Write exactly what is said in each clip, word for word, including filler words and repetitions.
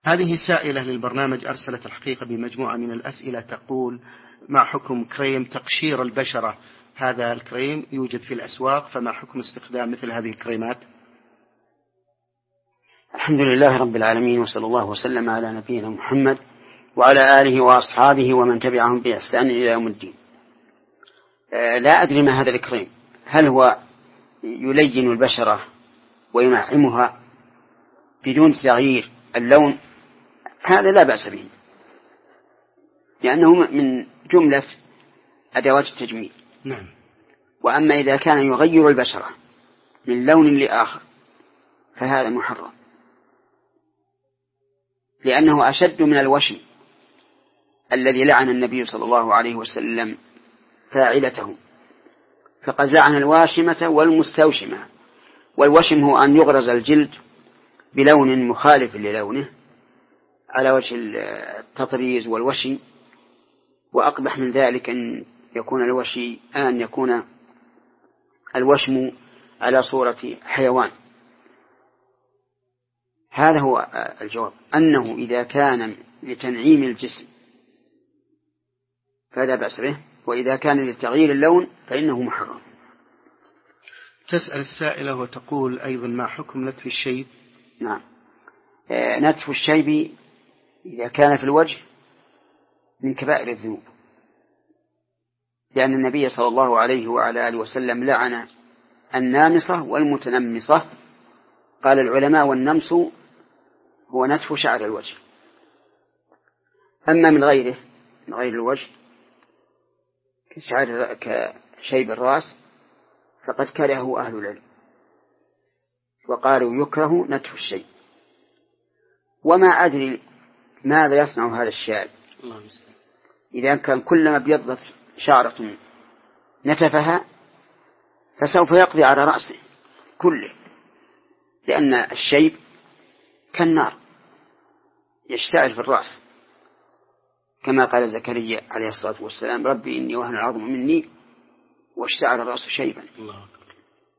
هذه سائلة للبرنامج أرسلت الحقيقة بمجموعة من الأسئلة تقول: ما حكم كريم تقشير البشرة؟ هذا الكريم يوجد في الأسواق، فما حكم استخدام مثل هذه الكريمات؟ الحمد لله رب العالمين، وصلى الله وسلم على نبينا محمد وعلى آله وأصحابه ومن تبعهم بإحسان إلى يوم الدين. لا أدري ما هذا الكريم، هل هو يلين البشرة وينعمها بدون تغيير اللون؟ هذا لا بأس به، لأنه من جملة أدوات التجميل. نعم. وأما إذا كان يغير البشرة من لون لآخر فهذا محرم، لأنه أشد من الوشم الذي لعن النبي صلى الله عليه وسلم فاعلته، فقد لعن الواشمة والمستوشمة. والوشم هو أن يغرز الجلد بلون مخالف للونه على وجه التطريز والوشي، وأقبح من ذلك أن يكون الوشي أن يكون الوشم على صورة حيوان. هذا هو الجواب، أنه إذا كان لتنعيم الجسم فلا بأس به، وإذا كان لتغيير اللون فإنه محرم. تسأل السائلة وتقول أيضا: ما حكم نتف الشيب؟ نعم، نتف الشيب إذا كان في الوجه من كبائر الذنوب، لأن النبي صلى الله عليه وعلى آله وسلم لعن النامصة والمتنمصة. قال العلماء: والنمص هو نتف شعر الوجه. أما من غيره، من غير الوجه كشعر كشيب الرأس فقد كرهه أهل العلم وقالوا يكره نتف الشيب. وما أدري ماذا يصنع هذا الشاعر، إذا كان كلما ابيضت شعرة نتفها فسوف يقضي على رأسه كله، لأن الشيب كالنار يشتعل في الرأس، كما قال زكريا عليه الصلاة والسلام: ربي إني وهن العظم مني واشتعل الرأس شيبا. الله أكبر.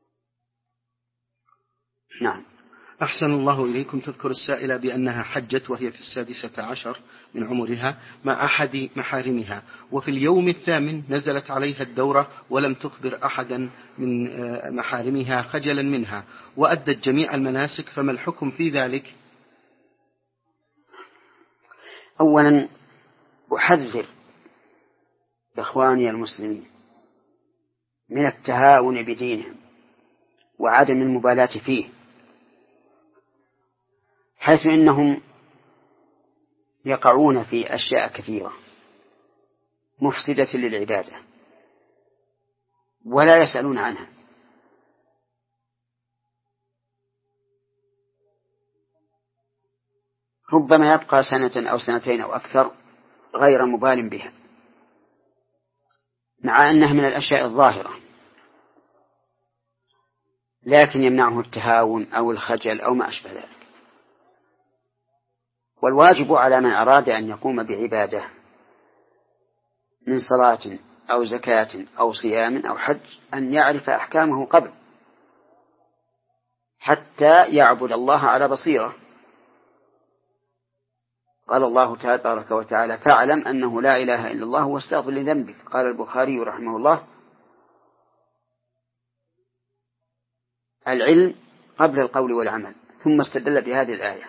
نعم. أحسن الله إليكم. تذكر السائلة بأنها حجت وهي في السادسة عشر من عمرها مع أحد محارمها، وفي اليوم الثامن نزلت عليها الدورة ولم تخبر أحدا من محارمها خجلا منها، وأدت جميع المناسك، فما الحكم في ذلك؟ أولا أحذر إخواني المسلمين من التهاون بدينهم وعدم المبالاة فيه، حيث إنهم يقعون في أشياء كثيرة مفسدة للعبادة ولا يسألون عنها. ربما يبقى سنة أو سنتين أو أكثر غير مبال بها، مع أنها من الأشياء الظاهرة، لكن يمنعه التهاون أو الخجل أو ما أشبه ذلك. والواجب على من أراد أن يقوم بعبادة من صلاة أو زكاة أو صيام أو حج أن يعرف أحكامه قبل، حتى يعبد الله على بصيرة. قال الله تبارك وتعالى: فاعلم أنه لا إله إلا الله واستغفر لذنبك. قال البخاري رحمه الله: العلم قبل القول والعمل، ثم استدل بهذه الآية.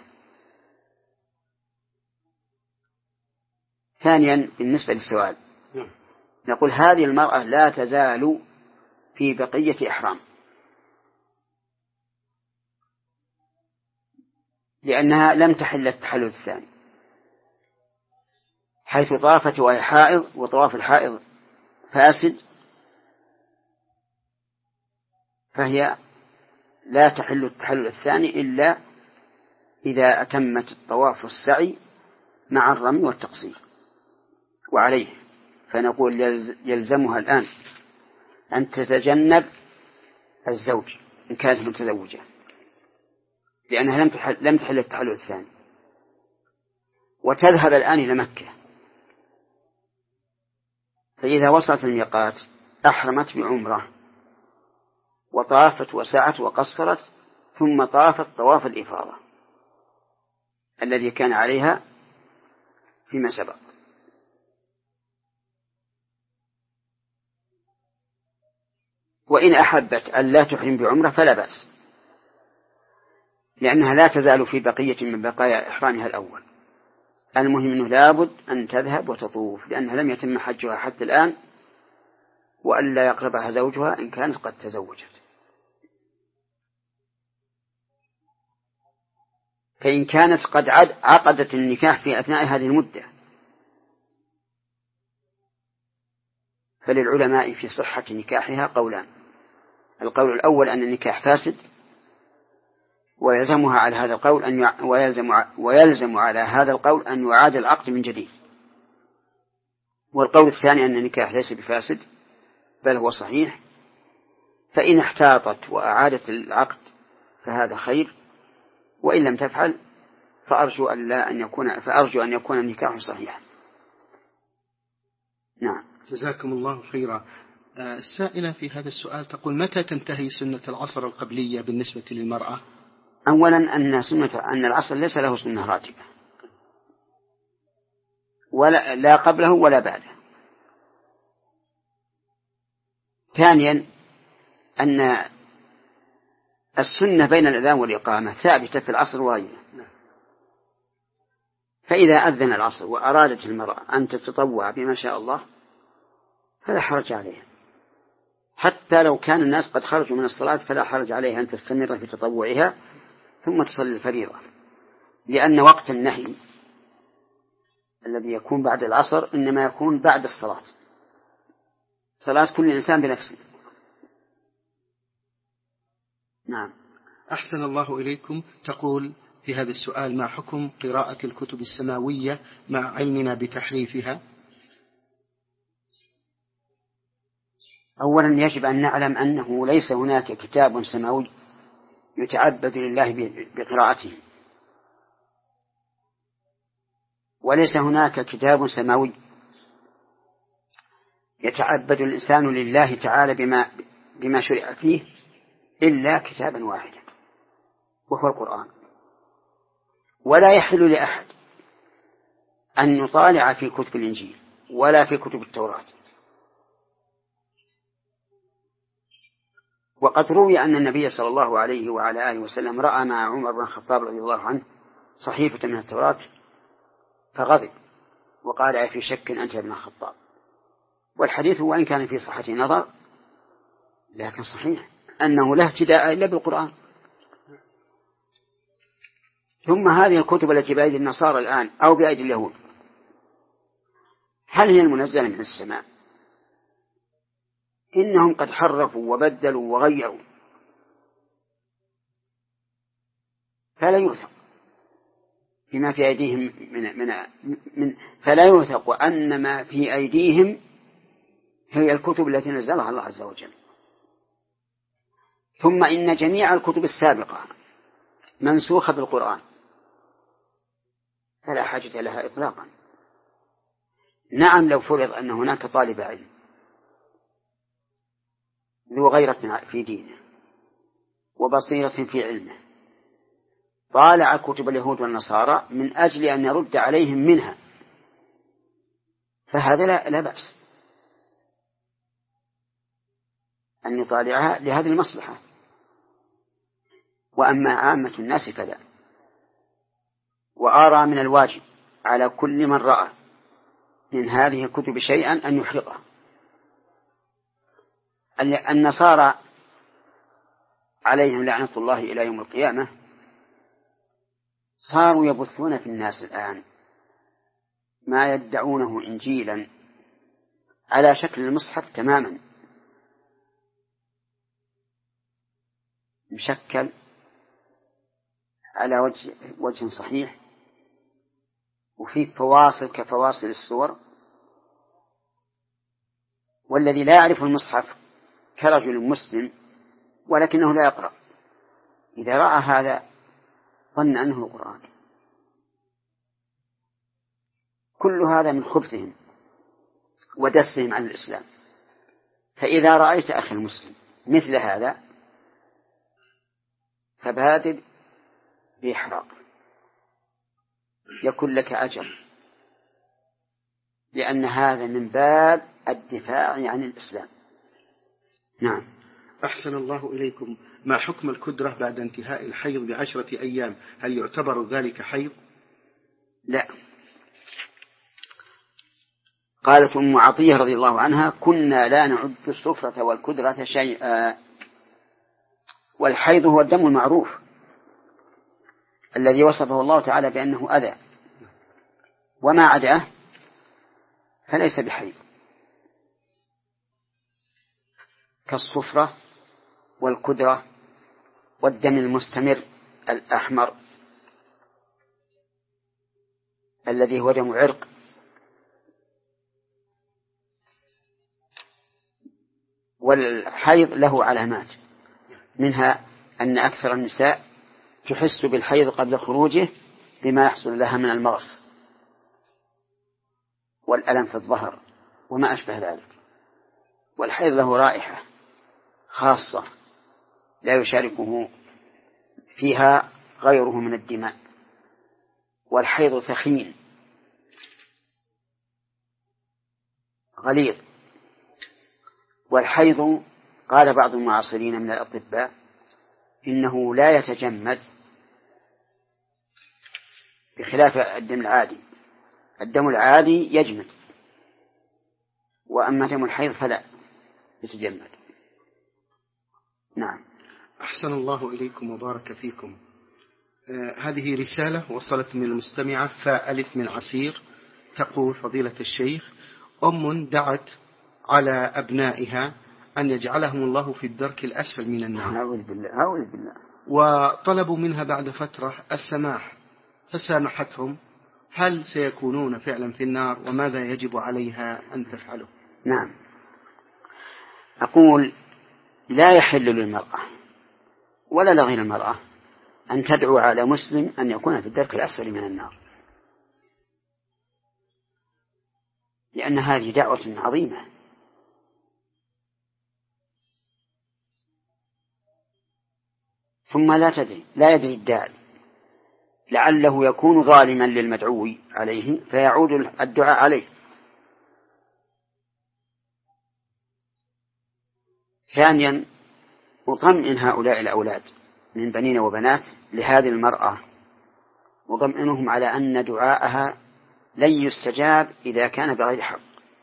ثانيا، بالنسبة للسؤال، نقول هذه المرأة لا تزال في بقية إحرام، لأنها لم تحل التحلل الثاني، حيث طافت وهي حائض، وطواف الحائض فاسد، فهي لا تحل التحلل الثاني إلا إذا أتمت الطواف والسعي مع الرمي والتقصير. وعليه فنقول يلزمها الآن أن تتجنب الزوج إن كانت متزوجة، لأنها لم تحل, لم تحل التحلل الثاني، وتذهب الآن إلى مكة، فإذا وصلت الميقات أحرمت بعمرة وطافت وسعت وقصرت، ثم طافت طواف الإفاضة، الذي كان عليها فيما سبق. وإن أحبت أن لا تحرم بعمرة فلا بأس، لأنها لا تزال في بقية من بقايا إحرامها الأول. المهم أنه لابد أن تذهب وتطوف، لأنها لم يتم حجها حتى الآن، وأن لا يقربها زوجها إن كانت قد تزوجت. فإن كانت قد عقدت النكاح في أثناء هذه المدة فللعلماء في صحة نكاحها قولان. القول الأول أن النكاح فاسد، ويلزمها على هذا القول أن يع... ويلزم... ويلزم على هذا القول أن يعاد العقد من جديد. والقول الثاني أن النكاح ليس بفاسد بل هو صحيح، فإن احتاطت وأعادت العقد فهذا خير، وإن لم تفعل فأرجو أن لا أن يكون فأرجو أن يكون النكاح صحيحا. نعم. جزاكم الله خيرا. السائلة في هذا السؤال تقول: متى تنتهي سنة العصر القبلية بالنسبة للمرأة؟ أولا أن سنة أن العصر ليس له سنة راتبة، ولا لا قبله ولا بعده. ثانيا أن السنة بين الأذان والإقامة ثابتة في العصر وغيره، فإذا أذن العصر وأرادت المرأة أن تتطوع بما شاء الله فلا حرج عليها، حتى لو كان الناس قد خرجوا من الصلاة فلا حرج عليها أن تستمر في تطوعها ثم تصلي الفريضة، لأن وقت النهي الذي يكون بعد العصر إنما يكون بعد الصلاة، صلاة كل إنسان بنفسه. نعم. أحسن الله إليكم. تقول في هذا السؤال: ما حكم قراءة الكتب السماوية مع علمنا بتحريفها؟ أولا يجب أن نعلم أنه ليس هناك كتاب سماوي يتعبد لله بقراءته، وليس هناك كتاب سماوي يتعبد الإنسان لله تعالى بما, بما شرع فيه إلا كتابا واحدا وهو القرآن. ولا يحل لأحد أن يطالع في كتب الإنجيل ولا في كتب التوراة. وقد روي أن النبي صلى الله عليه وعلى آله وسلم رأى مع عمر بن الخطاب رضي الله عنه صحيفة من التوراة فغضب وقال: أفي شك أنت يا ابن الخطاب؟ والحديث وإن كان في صحة نظر لكن صحيح أنه لا اهتداء إلا بالقرآن. ثم هذه الكتب التي بأيدي النصارى الآن أو بأيدي اليهود هل هي المنزلة من السماء؟ إنهم قد حرفوا وبدلوا وغيروا، فلا يوثق فيما في أيديهم من, من, من فلا يوثق أن ما في أيديهم هي الكتب التي نزلها الله عز وجل. ثم إن جميع الكتب السابقة منسوخة بالقرآن فلا حاجة لها إطلاقا. نعم، لو فرض أن هناك طالب علم ذو غيرة في دينه وبصيرة في علمه طالع كتب اليهود والنصارى من أجل أن يرد عليهم منها فهذا لا, لا بأس أن يطالعها لهذه المصلحة. وأما عامة الناس فلا. وأرى من الواجب على كل من رأى من هذه الكتب شيئا أن يحرقه. النصارى عليهم لعنة الله إلى يوم القيامة صاروا يبثون في الناس الآن ما يدعونه إنجيلا على شكل المصحف تماما، مشكل على وجه, وجه صحيح، وفيه فواصل كفواصل الصور. والذي لا يعرف المصحف كرجل مسلم ولكنه لا يقرأ إذا رأى هذا ظن أنه القرآن. كل هذا من خبثهم ودسهم عن الإسلام. فإذا رأيت أخي المسلم مثل هذا فبادر بإحراق يكون لك أجر، لأن هذا من باب الدفاع عن الإسلام. نعم. أحسن الله إليكم. ما حكم الكدرة بعد انتهاء الحيض بعشرة أيام؟ هل يعتبر ذلك حيض؟ لا. قالت أم عطية رضي الله عنها: كنا لا نعد الصفرة والكدرة شيئا. والحيض هو الدم المعروف الذي وصفه الله تعالى بأنه أذى، وما عداه فليس بحيض، كالصفرة والكدرة والدم المستمر الأحمر الذي هو دم عرق. والحيض له علامات، منها أن أكثر النساء تحس بالحيض قبل خروجه لما يحصل لها من المغص والألم في الظهر وما أشبه ذلك. والحيض له رائحة خاصة لا يشاركه فيها غيره من الدماء. والحيض ثخين غليظ. والحيض قال بعض المعاصرين من الأطباء إنه لا يتجمد بخلاف الدم العادي. الدم العادي يجمد، وأما دم الحيض فلا يتجمد. نعم. أحسن الله إليكم وبارك فيكم. آه هذه رسالة وصلت من المستمعة فاء ألف من عسير، تقول: فضيلة الشيخ، أم دعت على أبنائها أن يجعلهم الله في الدرك الأسفل من النار، أعوذ بالله أعوذ بالله، وطلبوا منها بعد فترة السماح فسامحتهم. هل سيكونون فعلا في النار؟ وماذا يجب عليها أن تفعله؟ نعم. أقول: لا يحل للمرأة ولا لغير المرأة أن تدعو على مسلم أن يكون في الدرك الأسفل من النار، لأن هذه دعوة عظيمة. ثم لا تدري لا يدري الداعي، لعله يكون ظالما للمدعو عليه فيعود الدعاء عليه. ثانيا، أطمئن هؤلاء الأولاد من بنين وبنات لهذه المرأة، وطمئنهم على أن دعاءها لن يستجاب إذا كان بغير حق،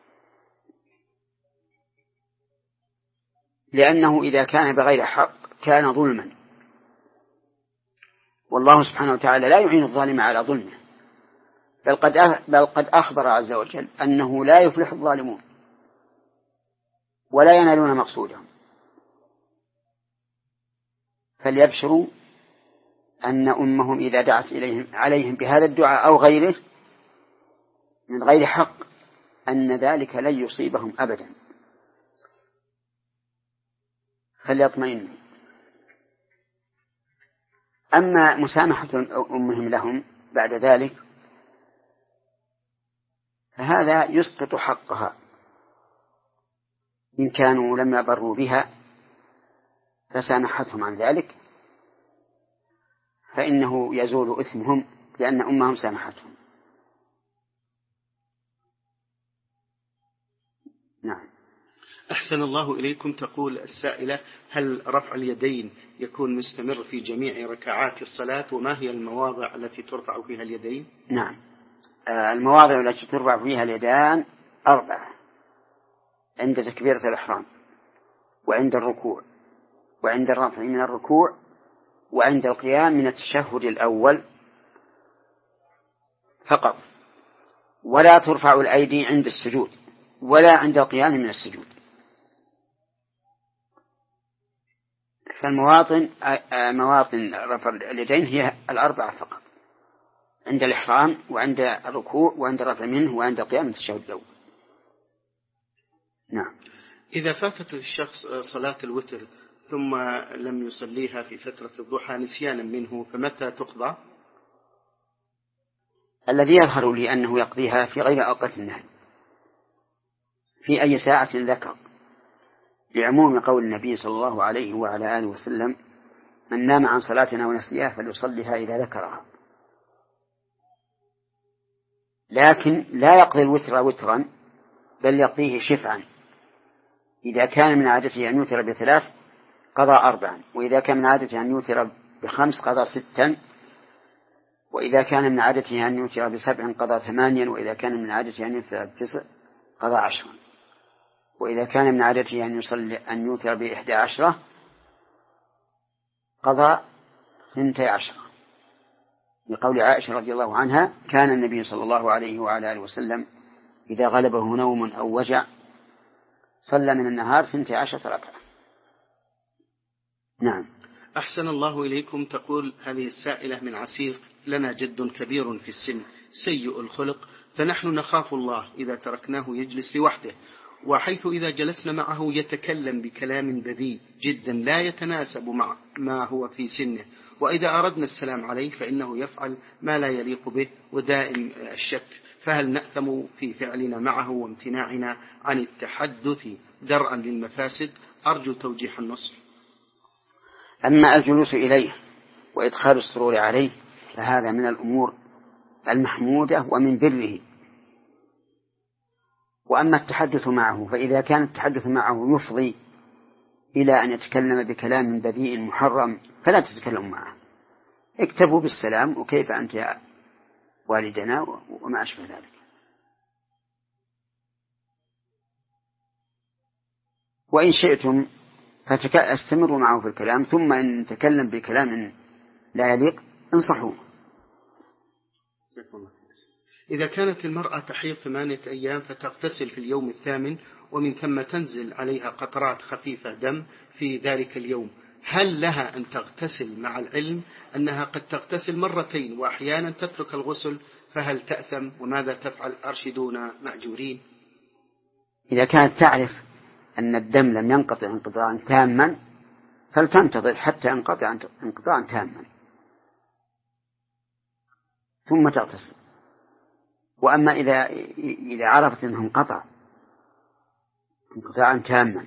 لأنه إذا كان بغير حق كان ظلما، والله سبحانه وتعالى لا يعين الظالم على ظلمه، بل قد بل قد أخبر عز وجل أنه لا يفلح الظالمون ولا ينالون مقصودهم. فليبشروا أن أمهم إذا دعت إليهم عليهم بهذا الدعاء أو غيره من غير حق أن ذلك لن يصيبهم أبدا، فليطمئنوا. أما مسامحة أمهم لهم بعد ذلك فهذا يسقط حقها، إن كانوا لم يبروا بها فسامحتهم عن ذلك فإنه يزول إثمهم لأن أمهم سامحتهم. نعم. أحسن الله إليكم. تقول السائلة: هل رفع اليدين يكون مستمر في جميع ركعات الصلاة؟ وما هي المواضع التي ترفع فيها اليدين؟ نعم. المواضع التي ترفع فيها اليدان أربعة: عند تكبيرة الإحرام، وعند الركوع، وعند الرفع من الركوع، وعند القيام من التشهد الأول فقط. ولا ترفع الأيدي عند السجود ولا عند القيام من السجود. فالمواطن مواطن رفع اليدين هي الأربعة فقط: عند الإحرام، وعند الركوع، وعند الرفع منه، وعند القيام من التشهد الأول. نعم. إذا فاتت الشخص صلاة الوتر ثم لم يصليها في فترة الضحى نسيانا منه، فمتى تقضى؟ الذي يظهر لي أنه يقضيها في غير أوقات النهي، في أي ساعة ذكر، لعموم قول النبي صلى الله عليه وعلى آله وسلم: من نام عن صلاتنا ونسيها فليصليها إذا ذكرها. لكن لا يقضي الوتر وترا، بل يقضيه شفعا. إذا كان من عادته أن يوتر بثلاث قضى أربعا، وإذا كان من عادته أن يوتر بخمس قضى ستا، وإذا كان من عادته أن يوتر بسبع قضى ثمانيا، وإذا كان من عادته أن يوتر بتسع قضى عشرا، وإذا كان من عادته أن يصلي أن يوتر بإحدى عشرة قضى ثنتي عشرة، لقول عائشة رضي الله عنها: كان النبي صلى الله عليه وعلى آله وسلم إذا غلبه نوم أو وجع صلى من النهار ثنتي عشرة ركعة. نعم. أحسن الله إليكم. تقول هذه السائلة من عسير: لنا جد كبير في السن سيء الخلق، فنحن نخاف الله إذا تركناه يجلس لوحده، وحيث إذا جلسنا معه يتكلم بكلام بذيء جدا لا يتناسب مع ما هو في سنه، وإذا أردنا السلام عليه فإنه يفعل ما لا يليق به ودائم الشك، فهل نأثم في فعلنا معه وامتناعنا عن التحدث درءا للمفاسد؟ أرجو توجيه النصح. أما الجلوس إليه وإدخال السرور عليه فهذا من الأمور المحمودة ومن بره. وأما التحدث معه فإذا كان التحدث معه يفضي إلى أن يتكلم بكلام بذيء محرم فلا تتكلم معه، اكتفوا بالسلام وكيف أنت يا والدنا وما أشبه ذلك. وإن شئتم فاستمروا معه في الكلام، ثم إن تكلم بكلام لا يليق انصحوه. إذا كانت المرأة تحيض ثمانية أيام فتغتسل في اليوم الثامن ومن ثم تنزل عليها قطرات خفيفة دم في ذلك اليوم، هل لها أن تغتسل مع العلم أنها قد تغتسل مرتين وأحيانا تترك الغسل، فهل تأثم وماذا تفعل؟ أرشدونا مأجورين. إذا كانت تعرف أن الدم لم ينقطع انقطاعا تاما فلتنتظر حتى ينقطع انقطاعا تاما ثم تغتسل. وأما إذا إذا عرفت أنه انقطع انقطاعا تاما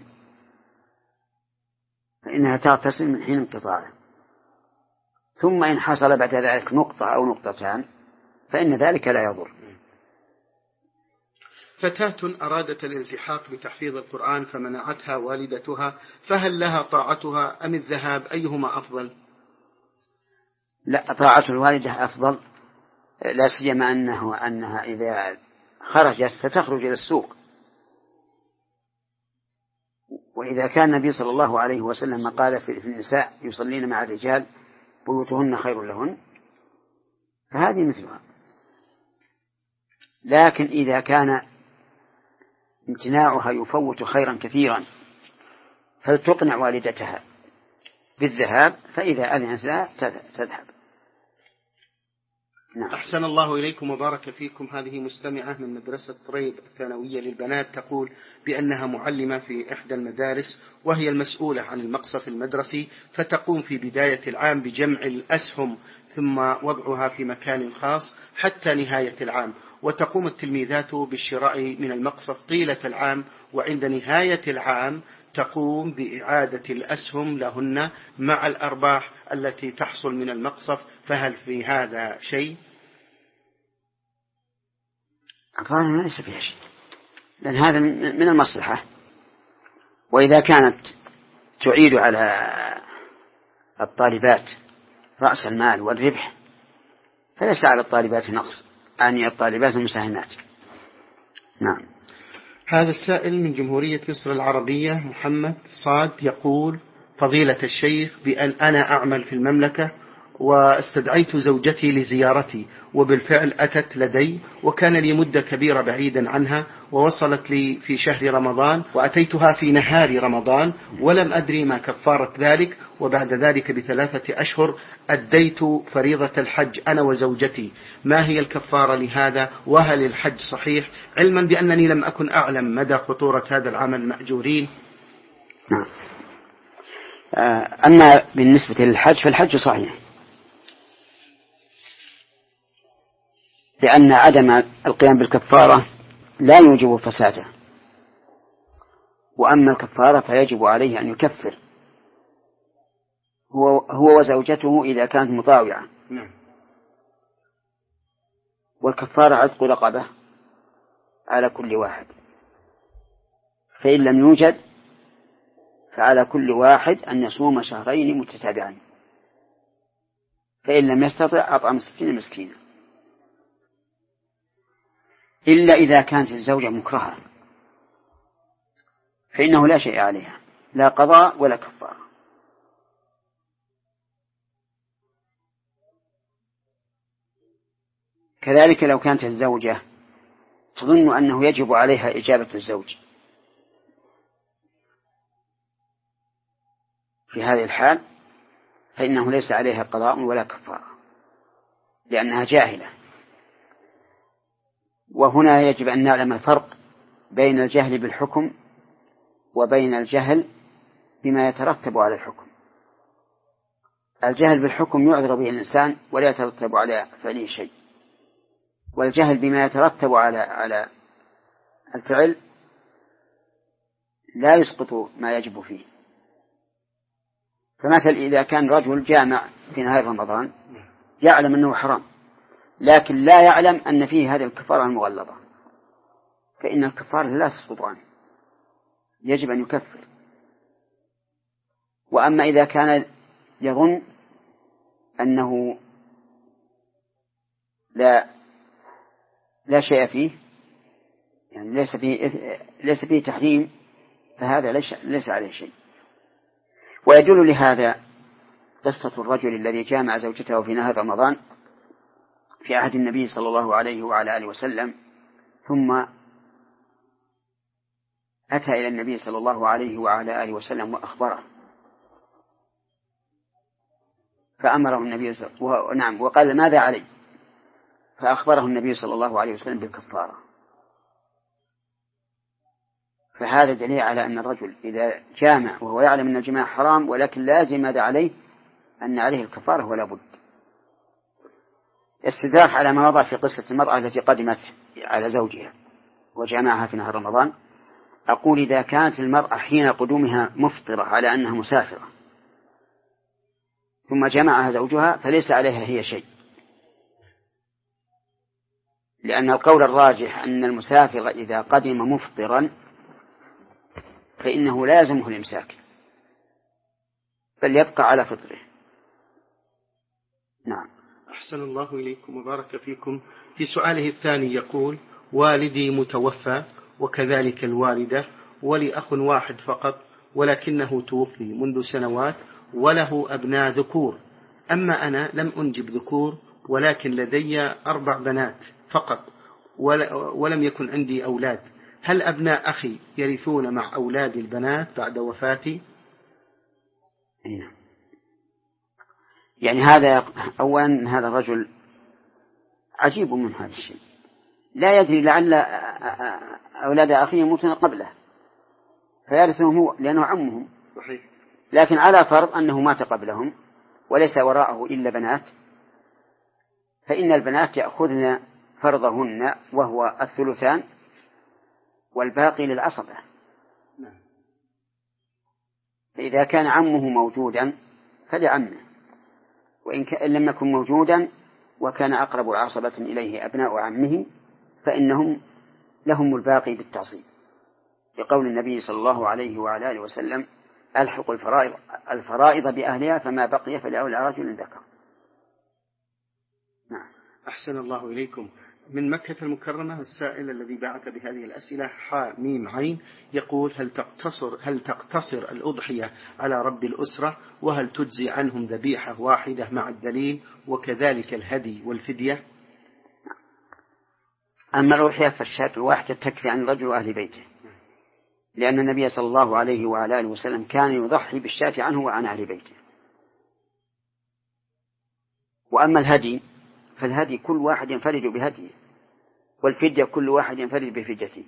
فإنها تغتسل من حين انقطاعه، ثم إن حصل بعد ذلك نقطة أو نقطتان فإن ذلك لا يضر. فتاة أرادت الالتحاق بتحفيظ القرآن فمنعتها والدتها، فهل لها طاعتها أم الذهاب؟ أيهما أفضل؟ لا، طاعة الوالدة أفضل، لا سيما أنه أنها إذا خرجت ستخرج إلى السوق. وإذا كان النبي صلى الله عليه وسلم قال في النساء يصلين مع الرجال بيوتهن خير لهن، فهذه مثلها. لكن إذا كان امتناعها يفوت خيرا كثيرا فلتقنع والدتها بالذهاب، فإذا أذنت لها تذهب. نعم. أحسن الله إليكم وبارك فيكم. هذه مستمعة من مدرسة طريب الثانوية للبنات تقول بأنها معلمة في إحدى المدارس وهي المسؤولة عن المقصف المدرسي، فتقوم في بداية العام بجمع الأسهم ثم وضعها في مكان خاص حتى نهاية العام، وتقوم التلميذات بالشراء من المقصف طيلة العام، وعند نهاية العام تقوم بإعادة الأسهم لهن مع الأرباح التي تحصل من المقصف، فهل في هذا شيء؟ أقول ليس فيها شيء، لأن هذا من المصلحة. وإذا كانت تعيد على الطالبات رأس المال والربح فليس على الطالبات نقص، يعني الطالبات المساهمات. نعم. هذا السائل من جمهورية مصر العربية محمد صاد يقول: فضيلة الشيخ، بأن أنا أعمل في المملكة واستدعيت زوجتي لزيارتي، وبالفعل أتت لدي، وكان لي مدة كبيرة بعيدا عنها، ووصلت لي في شهر رمضان وأتيتها في نهار رمضان ولم أدري ما كفارة ذلك، وبعد ذلك بثلاثة أشهر أديت فريضة الحج أنا وزوجتي، ما هي الكفارة لهذا؟ وهل الحج صحيح؟ علما بأنني لم أكن أعلم مدى خطورة هذا العمل مأجورين. نعم. أما بالنسبة للحج فالحج صحيح، لأن عدم القيام بالكفارة لا يوجب فساده، وأما الكفارة فيجب عليه أن يكفر هو, هو وزوجته إذا كانت مطاوعة. نعم. والكفارة عتق رقبة على كل واحد، فإن لم يوجد فعلى كل واحد أن يصوم شهرين متتابعين، فإن لم يستطع أطعم ستين مسكينا، إلا إذا كانت الزوجة مكرهة فإنه لا شيء عليها، لا قضاء ولا كفارة. كذلك لو كانت الزوجة تظن أنه يجب عليها إجابة الزوج، في هذه الحال فإنه ليس عليها قضاء ولا كفارة لأنها جاهلة. وهنا يجب أن نعلم الفرق بين الجهل بالحكم وبين الجهل بما يترتب على الحكم. الجهل بالحكم يعذر به الإنسان ولا يترتب على فعله شيء، والجهل بما يترتب على على الفعل لا يسقط ما يجب فيه. فمثل إذا كان رجل جامع في نهار رمضان يعلم أنه حرام لكن لا يعلم أن فيه هذه الكفارة المغلظة، فإن الكفارة لا تسقط عنه، يجب أن يكفر. وأما إذا كان يظن أنه لا لا شيء فيه، يعني ليس فيه ليس فيه تحريم، فهذا ليس عليه شيء. ويدل لهذا قصة الرجل الذي جامع زوجته في نهار رمضان في عهد النبي صلى الله عليه وعلى آله وسلم، ثم أتى إلى النبي صلى الله عليه وعلى آله وسلم وأخبره، فأمره النبي صلى الله عليه وسلم نعم وقال ماذا علي، فأخبره النبي صلى الله عليه وسلم بالكفارة. فهذا دليل على أن الرجل إذا جامع وهو يعلم أن الجماع حرام ولكن لازم ماذا عليه أن عليه الكفارة ولا بد. استدراك على ما وضع في قصة المرأة التي قدمت على زوجها وجامعها في نهار رمضان، أقول إذا كانت المرأة حين قدومها مفطرة على أنها مسافرة ثم جمعها زوجها فليس عليها هي شيء، لأن القول الراجح أن المسافر إذا قدم مفطرا فإنه لازمه الإمساك بل يبقى على فطره. نعم. أحسن الله إليكم وبارك فيكم. في سؤاله الثاني يقول: والدي متوفى وكذلك الوالدة، ولي أخ واحد فقط ولكنه توفي منذ سنوات وله أبناء ذكور، أما أنا لم أنجب ذكور ولكن لدي أربع بنات فقط ولم يكن عندي أولاد، هل أبناء أخي يرثون مع أولاد البنات بعد وفاتي؟ يعني هذا أولا هذا الرجل عجيب من هذا الشيء، لا يدري لعل أولاد أخيه يموتون قبله فيرثهم هو لأنه عمهم، لكن على فرض أنه مات قبلهم وليس وراءه إلا بنات، فإن البنات يأخذن فرضهن وهو الثلثان والباقي للعصبة. فإذا كان عمه موجودا فلعمه، وإن لم يكن موجودا وكان أقرب عصبة إليه أبناء عمه فإنهم لهم الباقي بالتعصيب، لقول النبي صلى الله عليه وعلى آله وسلم: ألحق الفرائض, الفرائض بأهلها فما بقي فلأولى رجل ذكر. نعم. أحسن الله إليكم. من مكة المكرمة السائل الذي بعث بهذه الأسئلة حاء ميم عين يقول: هل تقتصر هل تقتصر الأضحية على رب الأسرة، وهل تجزي عنهم ذبيحة واحدة مع الدليل، وكذلك الهدي والفدية؟ أما الأضحية فالشاة الواحدة تكفي عن الرجل وأهل بيته، لأن النبي صلى الله عليه وعلى آله وسلم كان يضحي بالشاة عنه وعن أهل بيته. وأما الهدي فالهدي كل واحد ينفرد بهديه، والفدية كل واحد ينفرد بفديته،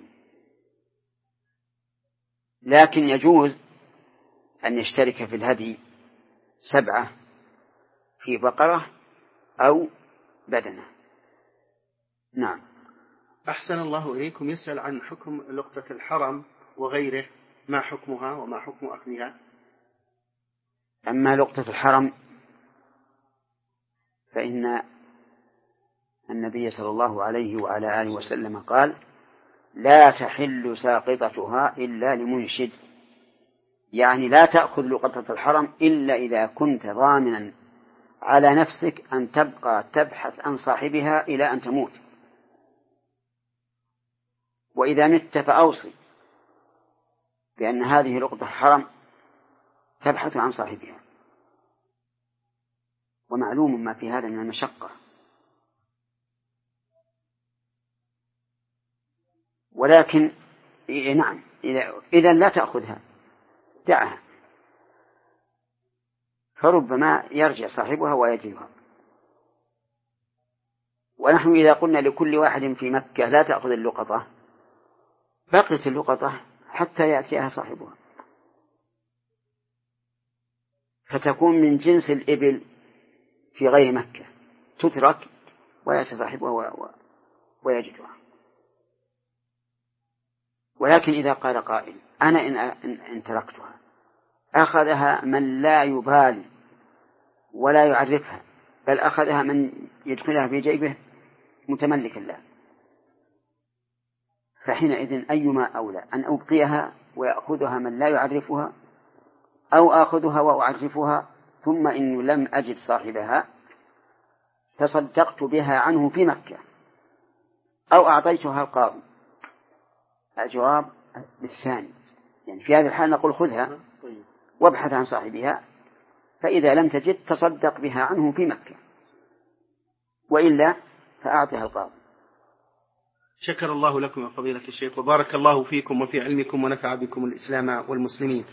لكن يجوز أن يشترك في الهدي سبعة في بقرة أو بدنة. نعم. أحسن الله إليكم. يسأل عن حكم لقطة الحرم وغيره، ما حكمها وما حكم أخذها؟ أما لقطة الحرم فإن النبي صلى الله عليه وعلى آله وسلم قال: لا تحل ساقطتها إلا لمنشد، يعني لا تأخذ لقطة الحرم إلا إذا كنت ضامنا على نفسك أن تبقى تبحث عن صاحبها إلى أن تموت، وإذا مت فأوصي بأن هذه لقطة الحرم تبحث عن صاحبها. ومعلوم ما في هذا من المشقة، ولكن نعم إذا لا تأخذها دعها، فربما يرجع صاحبها ويجدها. ونحن إذا قلنا لكل واحد في مكة لا تأخذ اللقطة، بقيت اللقطة حتى يأتيها صاحبها، فتكون من جنس الإبل في غير مكة، تترك ويأتي صاحبها ويجدها. ولكن إذا قال قائل: أنا إن, إن تركتها أخذها من لا يبالي ولا يعرفها، بل أخذها من يدخلها في جيبه متملكا لها، فحينئذ أيما أولى أن أبقيها ويأخذها من لا يعرفها، أو آخذها وأعرفها ثم إن لم أجد صاحبها تصدقت بها عنه في مكة، أو أعطيتها القاضي. الجواب بالثاني، يعني في هذه الحال نقول خذها وابحث عن صاحبها، فإذا لم تجد تصدق بها عنه في مكة، وإلا فأعطها القاضي. شكر الله لكم يا فضيلة الشيخ، وبارك الله فيكم وفي علمكم ونفع بكم الإسلام والمسلمين.